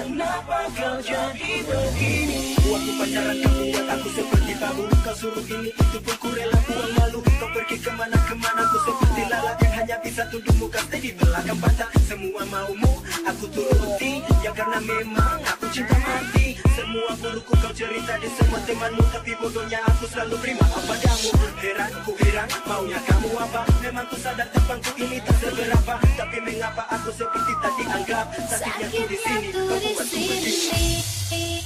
Kenapa kau jadi begini? Waktu pacaran kamu buat aku seperti babu. Kau suruh ini itu pun ku rela buang malu. Kau pergi kemana-kemana aku seperti lalat yang hanya bisa tunduk muka di belakang bata. Semua maumu aku turuti, ya karena memang aku cinta mati. Semua burukku kau cerita di semua temanmu, tapi bodohnya aku selalu terima padamu. Heran ku heran maunya kamu apa? Memang ku sadar depanku ini tak seberapa, tapi mengapa aku seperti tak dianggap? Sakitnya ku di sini, kau buatku begini.